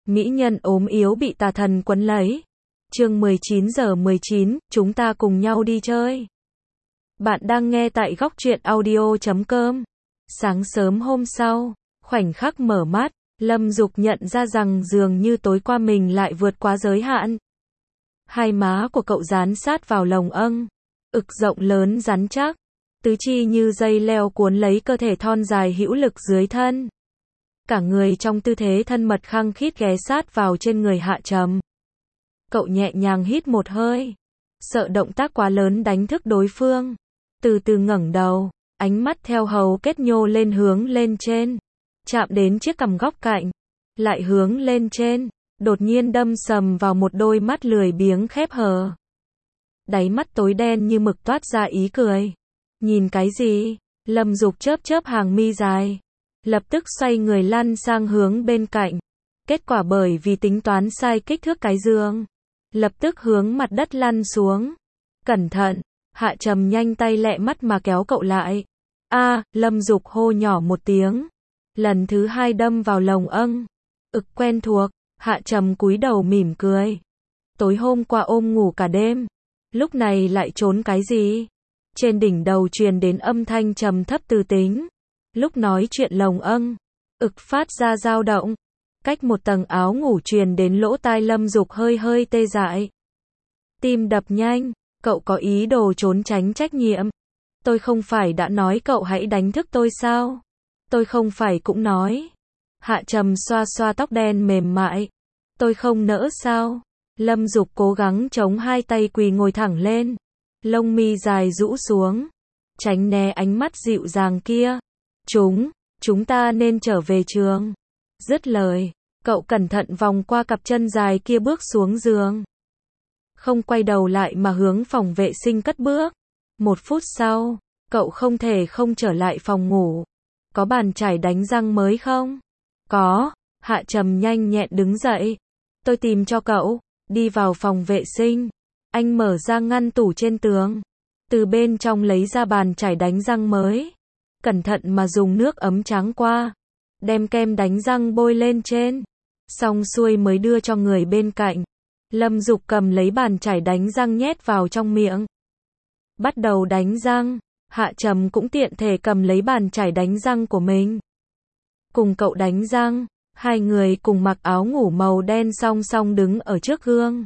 Mỹ nhân ốm yếu bị tà thần quấn lấy. Chương 19:19, chúng ta cùng nhau đi chơi. Bạn đang nghe tại góc truyện audio.com. Sáng sớm hôm sau, khoảnh khắc mở mắt, Lâm Dục nhận ra rằng dường như tối qua mình lại vượt quá giới hạn. Hai má của cậu dán sát vào lồng âng, ực rộng lớn rắn chắc, tứ chi như dây leo cuốn lấy cơ thể thon dài hữu lực dưới thân. Cả người trong tư thế thân mật khăng khít ghé sát vào trên người Hạ Trầm. Cậu nhẹ nhàng hít một hơi, sợ động tác quá lớn đánh thức đối phương. Từ từ ngẩng đầu, ánh mắt theo hầu kết nhô lên hướng lên trên, chạm đến chiếc cằm góc cạnh, lại hướng lên trên, đột nhiên đâm sầm vào một đôi mắt lười biếng khép hờ. Đáy mắt tối đen như mực toát ra ý cười. Nhìn cái gì? Lâm Dục chớp chớp hàng mi dài, lập tức xoay người lăn sang hướng bên cạnh. Kết quả bởi vì tính toán sai kích thước cái giường, lập tức hướng mặt đất lăn xuống. Cẩn thận! Hạ Trầm nhanh tay lẹ mắt mà kéo cậu lại. Lâm Dục hô nhỏ một tiếng. Lần thứ hai đâm vào lồng âng. Ực quen thuộc, Hạ Trầm cúi đầu mỉm cười. Tối hôm qua ôm ngủ cả đêm, lúc này lại trốn cái gì? Trên đỉnh đầu truyền đến âm thanh trầm thấp từ tính. Lúc nói chuyện lồng âng, ực phát ra dao động. Cách một tầng áo ngủ truyền đến lỗ tai Lâm Dục hơi hơi tê dại. Tim đập nhanh, cậu có ý đồ trốn tránh trách nhiệm. Tôi không phải đã nói cậu hãy đánh thức tôi sao? Tôi không phải cũng nói. Hạ Trầm xoa xoa tóc đen mềm mại. Tôi không nỡ sao? Lâm Dục cố gắng chống hai tay quỳ ngồi thẳng lên. Lông mi dài rũ xuống, tránh né ánh mắt dịu dàng kia. Chúng ta nên trở về trường. Dứt lời, cậu cẩn thận vòng qua cặp chân dài kia bước xuống giường. Không quay đầu lại mà hướng phòng vệ sinh cất bước. 1 phút sau, cậu không thể không trở lại phòng ngủ. Có bàn chải đánh răng mới không? Có. Hạ Trầm nhanh nhẹn đứng dậy. Tôi tìm cho cậu. Đi vào phòng vệ sinh. Anh mở ra ngăn tủ trên tường, từ bên trong lấy ra bàn chải đánh răng mới. Cẩn thận mà dùng nước ấm tráng qua, đem kem đánh răng bôi lên trên. Xong xuôi mới đưa cho người bên cạnh. Lâm Dục cầm lấy bàn chải đánh răng nhét vào trong miệng. Bắt đầu đánh răng. Hạ Trầm cũng tiện thể cầm lấy bàn chải đánh răng của mình. Cùng cậu đánh răng, hai người cùng mặc áo ngủ màu đen song song đứng ở trước gương.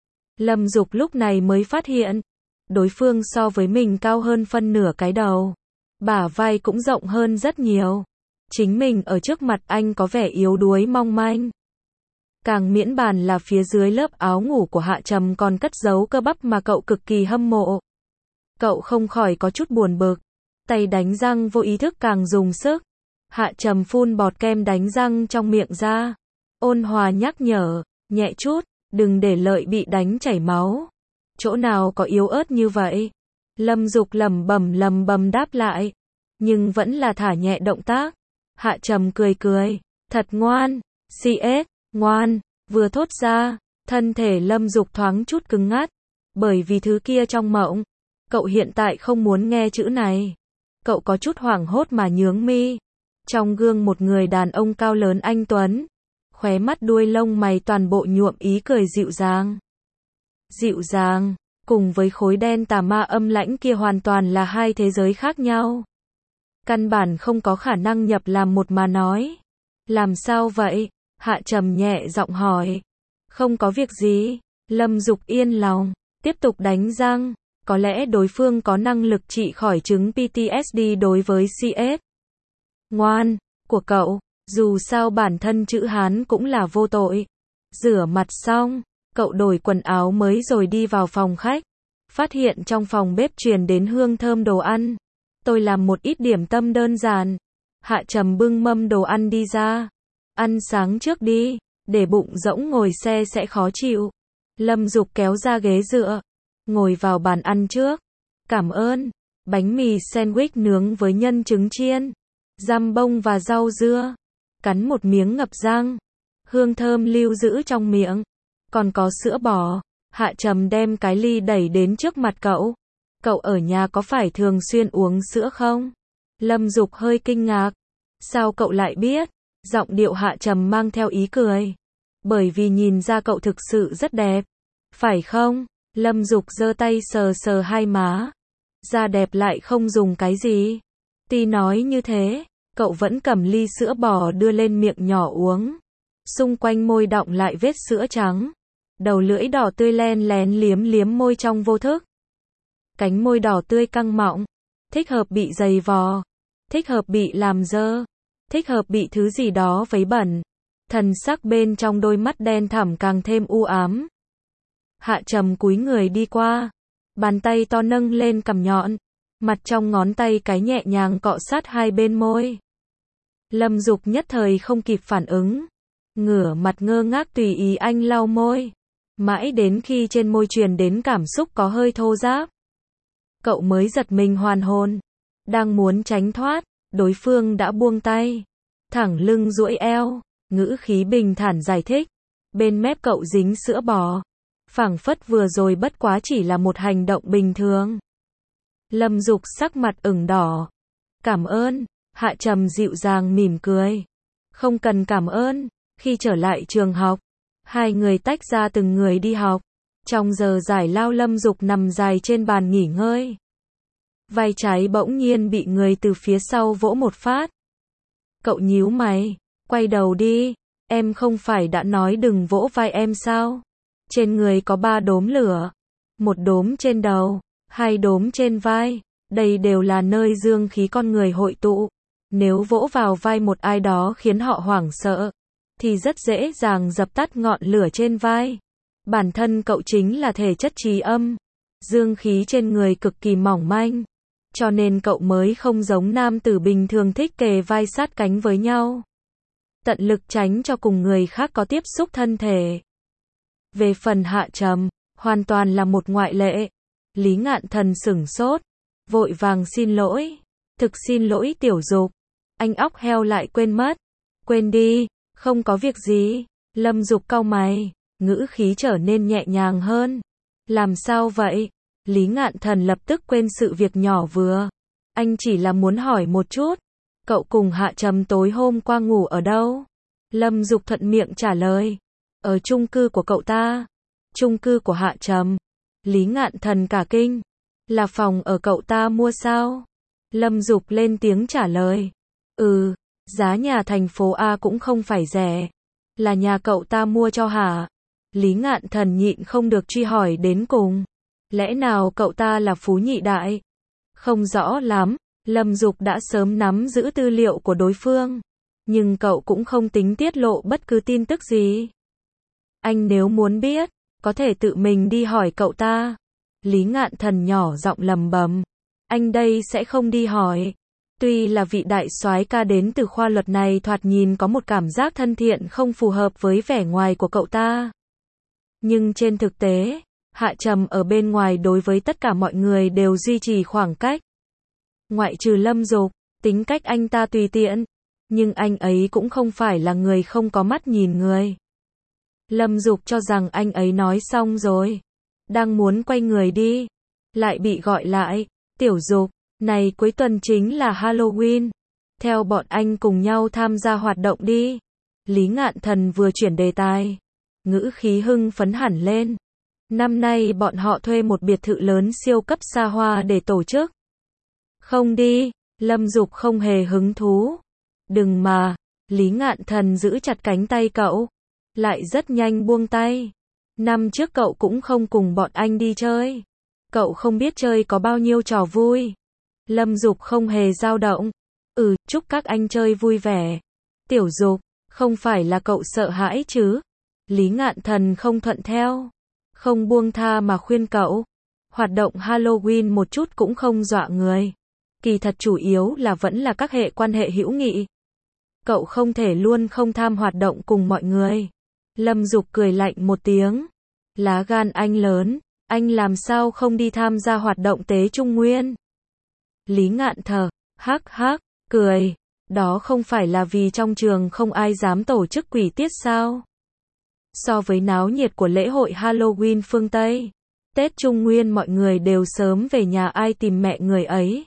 Lâm Dục lúc này mới phát hiện, đối phương so với mình cao hơn phân nửa cái đầu. Bả vai cũng rộng hơn rất nhiều. Chính mình ở trước mặt anh có vẻ yếu đuối mong manh. Càng miễn bàn là phía dưới lớp áo ngủ của Hạ Trầm còn cất giấu cơ bắp mà cậu cực kỳ hâm mộ. Cậu không khỏi có chút buồn bực. Tay đánh răng vô ý thức càng dùng sức. Hạ Trầm phun bọt kem đánh răng trong miệng ra. Ôn hòa nhắc nhở, nhẹ chút. Đừng để lợi bị đánh chảy máu. Chỗ nào có yếu ớt như vậy? Lâm Dục lẩm bẩm đáp lại. Nhưng vẫn là thả nhẹ động tác. Hạ Trầm cười cười. Thật ngoan. CS, ngoan. Vừa thốt ra, thân thể Lâm Dục thoáng chút cứng ngắt. Bởi vì thứ kia trong mộng. Cậu hiện tại không muốn nghe chữ này. Cậu có chút hoảng hốt mà nhướng mi. Trong gương một người đàn ông cao lớn anh tuấn. Khóe mắt đuôi lông mày toàn bộ nhuộm ý cười dịu dàng. Dịu dàng, cùng với khối đen tà ma âm lãnh kia hoàn toàn là hai thế giới khác nhau. Căn bản không có khả năng nhập làm một mà nói. Làm sao vậy? Hạ Trầm nhẹ giọng hỏi. Không có việc gì. Lâm Dục yên lòng, tiếp tục đánh răng. Có lẽ đối phương có năng lực trị khỏi chứng PTSD đối với CS. Ngoan, của cậu. Dù sao bản thân chữ Hán cũng là vô tội. Rửa mặt xong, cậu đổi quần áo mới rồi đi vào phòng khách. Phát hiện trong phòng bếp truyền đến hương thơm đồ ăn. Tôi làm một ít điểm tâm đơn giản. Hạ Trầm bưng mâm đồ ăn đi ra. Ăn sáng trước đi, để bụng rỗng ngồi xe sẽ khó chịu. Lâm Dục kéo ra ghế dựa, ngồi vào bàn ăn trước. Cảm ơn. Bánh mì sandwich nướng với nhân trứng chiên, dăm bông và rau dưa. Cắn một miếng ngập răng. Hương thơm lưu giữ trong miệng. Còn có sữa bò. Hạ Trầm đem cái ly đẩy đến trước mặt cậu. Cậu ở nhà có phải thường xuyên uống sữa không? Lâm Dục hơi kinh ngạc. Sao cậu lại biết? Giọng điệu Hạ Trầm mang theo ý cười. bởi vì nhìn ra cậu thực sự rất đẹp. Phải không? Lâm Dục giơ tay sờ sờ hai má. Da đẹp lại không dùng cái gì. Tuy nói như thế, cậu vẫn cầm ly sữa bò đưa lên miệng nhỏ uống. Xung quanh môi đọng lại vết sữa trắng. Đầu lưỡi đỏ tươi len lén liếm liếm môi trong vô thức. Cánh môi đỏ tươi căng mọng. Thích hợp bị giày vò. Thích hợp bị làm dơ. Thích hợp bị thứ gì đó vấy bẩn. Thần sắc bên trong đôi mắt đen thẳm càng thêm u ám. Hạ Trầm cúi người đi qua. Bàn tay to nâng lên cằm nhọn. Mặt trong ngón tay cái nhẹ nhàng cọ sát hai bên môi. Lâm Dục nhất thời không kịp phản ứng. Ngửa mặt ngơ ngác tùy ý anh lau môi. Mãi đến khi trên môi truyền đến cảm xúc có hơi thô ráp. Cậu mới giật mình hoàn hồn. Đang muốn tránh thoát, đối phương đã buông tay. Thẳng lưng duỗi eo, ngữ khí bình thản giải thích. Bên mép cậu dính sữa bò. Phảng phất vừa rồi bất quá chỉ là một hành động bình thường. Lâm Dục sắc mặt ửng đỏ. Cảm ơn. Hạ Trầm dịu dàng mỉm cười. Không cần cảm ơn. Khi trở lại trường học, hai người tách ra từng người đi học. Trong giờ giải lao Lâm Dục nằm dài trên bàn nghỉ ngơi. Vai trái bỗng nhiên bị người từ phía sau vỗ một phát. Cậu nhíu mày, quay đầu đi. Em không phải đã nói đừng vỗ vai em sao? Trên người có 3 đốm lửa. 1 đốm trên đầu, 2 đốm trên vai. Đây đều là nơi dương khí con người hội tụ. Nếu vỗ vào vai một ai đó khiến họ hoảng sợ, thì rất dễ dàng dập tắt ngọn lửa trên vai. Bản thân cậu chính là thể chất trì âm. Dương khí trên người cực kỳ mỏng manh. Cho nên cậu mới không giống nam tử bình thường thích kề vai sát cánh với nhau. Tận lực tránh cho cùng người khác có tiếp xúc thân thể. Về phần Hạ Trầm, hoàn toàn là một ngoại lệ. Lý Ngạn Thần sửng sốt, vội vàng xin lỗi. Thực xin lỗi Tiểu Dục. Anh óc heo lại quên mất. Quên đi, không có việc gì. Lâm Dục cau mày, ngữ khí trở nên nhẹ nhàng hơn. Làm sao vậy? Lý Ngạn Thần lập tức quên sự việc nhỏ vừa. Anh chỉ là muốn hỏi một chút. Cậu cùng Hạ Trầm tối hôm qua ngủ ở đâu? Lâm Dục thuận miệng trả lời. Ở chung cư của cậu ta. Chung cư của Hạ Trầm. Lý Ngạn Thần cả kinh. Là phòng ở cậu ta mua sao? Lâm Dục lên tiếng trả lời. Giá nhà thành phố A cũng không phải rẻ. Là nhà cậu ta mua cho hả? Lý Ngạn Thần nhịn không được truy hỏi đến cùng. Lẽ nào cậu ta là phú nhị đại? Không rõ lắm. Lâm Dục đã sớm nắm giữ tư liệu của đối phương. Nhưng cậu cũng không tính tiết lộ bất cứ tin tức gì. Anh nếu muốn biết, có thể tự mình đi hỏi cậu ta. Lý Ngạn Thần nhỏ giọng lầm bầm. Anh đây sẽ không đi hỏi. Tuy là vị đại soái ca đến từ khoa luật này thoạt nhìn có một cảm giác thân thiện không phù hợp với vẻ ngoài của cậu ta. Nhưng trên thực tế, Hạ Trầm ở bên ngoài đối với tất cả mọi người đều duy trì khoảng cách. Ngoại trừ Lâm Dục, tính cách anh ta tùy tiện. Nhưng anh ấy cũng không phải là người không có mắt nhìn người. Lâm Dục cho rằng anh ấy nói xong rồi. Đang muốn quay người đi. Lại bị gọi lại. Tiểu Dục, này cuối tuần chính là Halloween. Theo bọn anh cùng nhau tham gia hoạt động đi. Lý Ngạn Thần vừa chuyển đề tài. Ngữ khí hưng phấn hẳn lên. Năm nay bọn họ thuê một biệt thự lớn siêu cấp xa hoa để tổ chức. Không đi. Lâm Dục không hề hứng thú. Đừng mà. Lý Ngạn Thần giữ chặt cánh tay cậu. Lại rất nhanh buông tay. Năm trước cậu cũng không cùng bọn anh đi chơi. Cậu không biết chơi có bao nhiêu trò vui. Lâm Dục không hề dao động. Chúc các anh chơi vui vẻ. Tiểu Dục, không phải là cậu sợ hãi chứ? Lý Ngạn Thần không thuận theo. Không buông tha mà khuyên cậu. Hoạt động Halloween một chút cũng không dọa người. Kỳ thật chủ yếu là vẫn là các hệ quan hệ hữu nghị. Cậu không thể luôn không tham hoạt động cùng mọi người. Lâm Dục cười lạnh một tiếng. Lá gan anh lớn, anh làm sao không đi tham gia hoạt động tế Trung Nguyên? Lý Ngạn thở, hắc hắc, cười. Đó không phải là vì trong trường không ai dám tổ chức quỷ tiết sao? So với náo nhiệt của lễ hội Halloween phương Tây, Tết Trung Nguyên mọi người đều sớm về nhà ai tìm mẹ người ấy.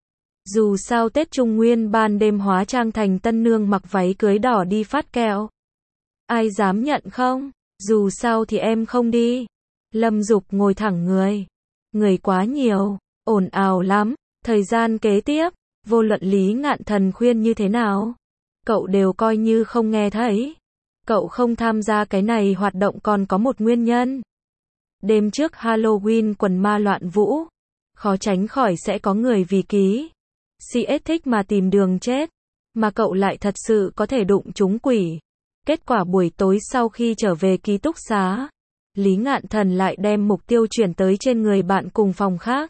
Dù sao Tết Trung Nguyên ban đêm hóa trang thành tân nương mặc váy cưới đỏ đi phát kẹo. Ai dám nhận không? Dù sao thì em không đi. Lâm Dục ngồi thẳng người. Người quá nhiều, ồn ào lắm. Thời gian kế tiếp, vô luận Lý Ngạn Thần khuyên như thế nào, cậu đều coi như không nghe thấy. Cậu không tham gia cái này hoạt động còn có một nguyên nhân. Đêm trước Halloween quần ma loạn vũ, khó tránh khỏi sẽ có người vì ký CS thích mà tìm đường chết, mà cậu lại thật sự có thể đụng trúng quỷ. Kết quả buổi tối sau khi trở về ký túc xá, Lý Ngạn Thần lại đem mục tiêu chuyển tới trên người bạn cùng phòng khác.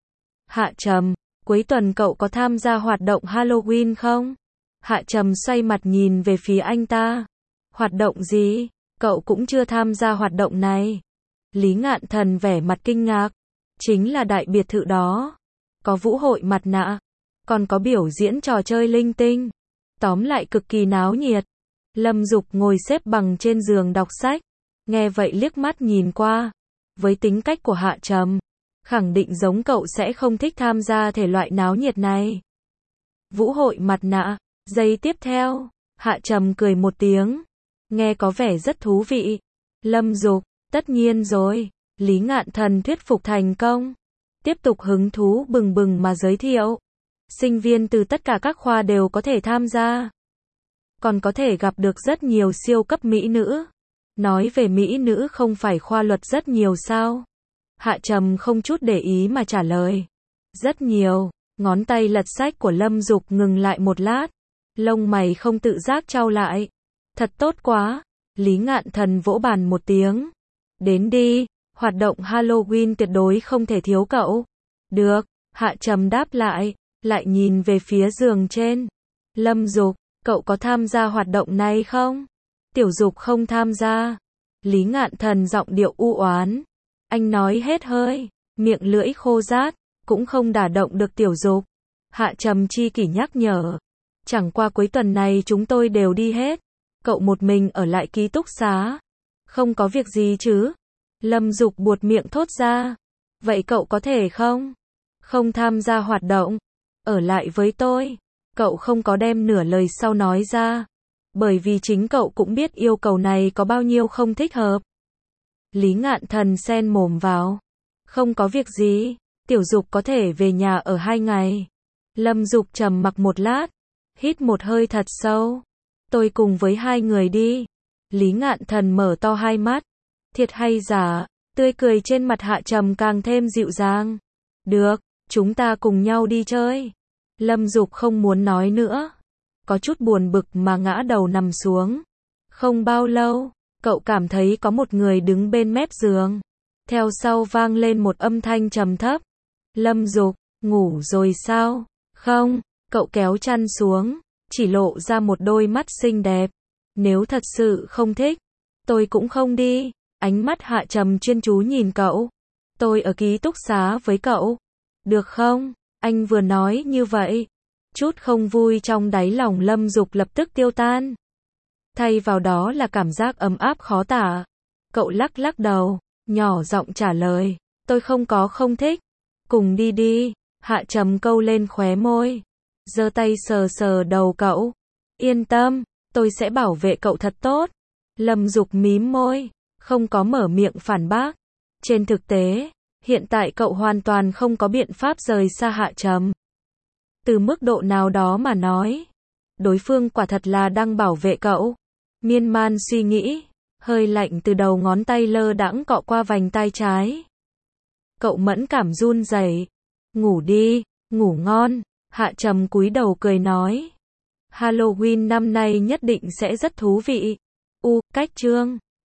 Hạ Trầm, cuối tuần cậu có tham gia hoạt động Halloween không? Hạ Trầm xoay mặt nhìn về phía anh ta. Hoạt động gì? Cậu cũng chưa tham gia hoạt động này. Lý Ngạn Thần vẻ mặt kinh ngạc. Chính là đại biệt thự đó. Có vũ hội mặt nạ. Còn có biểu diễn trò chơi linh tinh. Tóm lại cực kỳ náo nhiệt. Lâm Dục ngồi xếp bằng trên giường đọc sách. Nghe vậy liếc mắt nhìn qua. Với tính cách của Hạ Trầm, khẳng định giống cậu sẽ không thích tham gia thể loại náo nhiệt này. Vũ hội mặt nạ. Giây tiếp theo, Hạ Trầm cười một tiếng. Nghe có vẻ rất thú vị. Lâm Dục, tất nhiên rồi. Lý Ngạn Thần thuyết phục thành công. Tiếp tục hứng thú bừng bừng mà giới thiệu. Sinh viên từ tất cả các khoa đều có thể tham gia. Còn có thể gặp được rất nhiều siêu cấp mỹ nữ. Nói về mỹ nữ không phải khoa luật rất nhiều sao? Hạ Trầm không chút để ý mà trả lời. Rất nhiều. Ngón tay lật sách của Lâm Dục ngừng lại một lát. Lông mày không tự giác chau lại. Thật tốt quá. Lý Ngạn Thần vỗ bàn một tiếng. Đến đi. Hoạt động Halloween tuyệt đối không thể thiếu cậu. Được. Hạ Trầm đáp lại. Lại nhìn về phía giường trên. Lâm Dục, cậu có tham gia hoạt động này không? Tiểu Dục không tham gia. Lý Ngạn Thần giọng điệu u oán. Anh nói hết hơi, miệng lưỡi khô rát, cũng không đả động được Tiểu Dục. Hạ Trầm chi kỷ nhắc nhở. Chẳng qua cuối tuần này chúng tôi đều đi hết. Cậu một mình ở lại ký túc xá. Không có việc gì chứ? Lâm Dục buột miệng thốt ra. Vậy cậu có thể không? Không tham gia hoạt động. Ở lại với tôi. Cậu không có đem nửa lời sau nói ra. Bởi vì chính cậu cũng biết yêu cầu này có bao nhiêu không thích hợp. Lý Ngạn Thần xen mồm vào. Không có việc gì. Tiểu Dục có thể về nhà ở 2 ngày. Lâm Dục trầm mặc một lát. Hít một hơi thật sâu. Tôi cùng với 2 người đi. Lý Ngạn Thần mở to hai mắt. Thiệt hay giả? Tươi cười trên mặt Hạ Trầm càng thêm dịu dàng. Được, chúng ta cùng nhau đi chơi. Lâm Dục không muốn nói nữa. Có chút buồn bực mà ngã đầu nằm xuống. Không bao lâu, cậu cảm thấy có một người đứng bên mép giường. Theo sau vang lên một âm thanh trầm thấp. Lâm Dục, ngủ rồi sao? Không, cậu kéo chăn xuống, chỉ lộ ra một đôi mắt xinh đẹp. Nếu thật sự không thích, tôi cũng không đi. Ánh mắt Hạ Trầm chuyên chú nhìn cậu. Tôi ở ký túc xá với cậu. Được không? Anh vừa nói như vậy. Chút không vui trong đáy lòng Lâm Dục lập tức tiêu tan. Thay vào đó là cảm giác ấm áp khó tả. Cậu lắc lắc đầu, nhỏ giọng trả lời. Tôi không thích. Cùng đi đi. Hạ Trầm câu lên khóe môi. Giơ tay sờ sờ đầu cậu. Yên tâm, tôi sẽ bảo vệ cậu thật tốt. Lâm Dục mím môi, không có mở miệng phản bác. Trên thực tế, hiện tại cậu hoàn toàn không có biện pháp rời xa Hạ Trầm. Từ mức độ nào đó mà nói, đối phương quả thật là đang bảo vệ cậu. Miên man suy nghĩ, hơi lạnh từ đầu ngón tay lơ đãng cọ qua vành tai trái. Cậu mẫn cảm run rẩy. Ngủ đi, ngủ ngon. Hạ Trầm cúi đầu cười nói. Halloween năm nay nhất định sẽ rất thú vị. Cách chương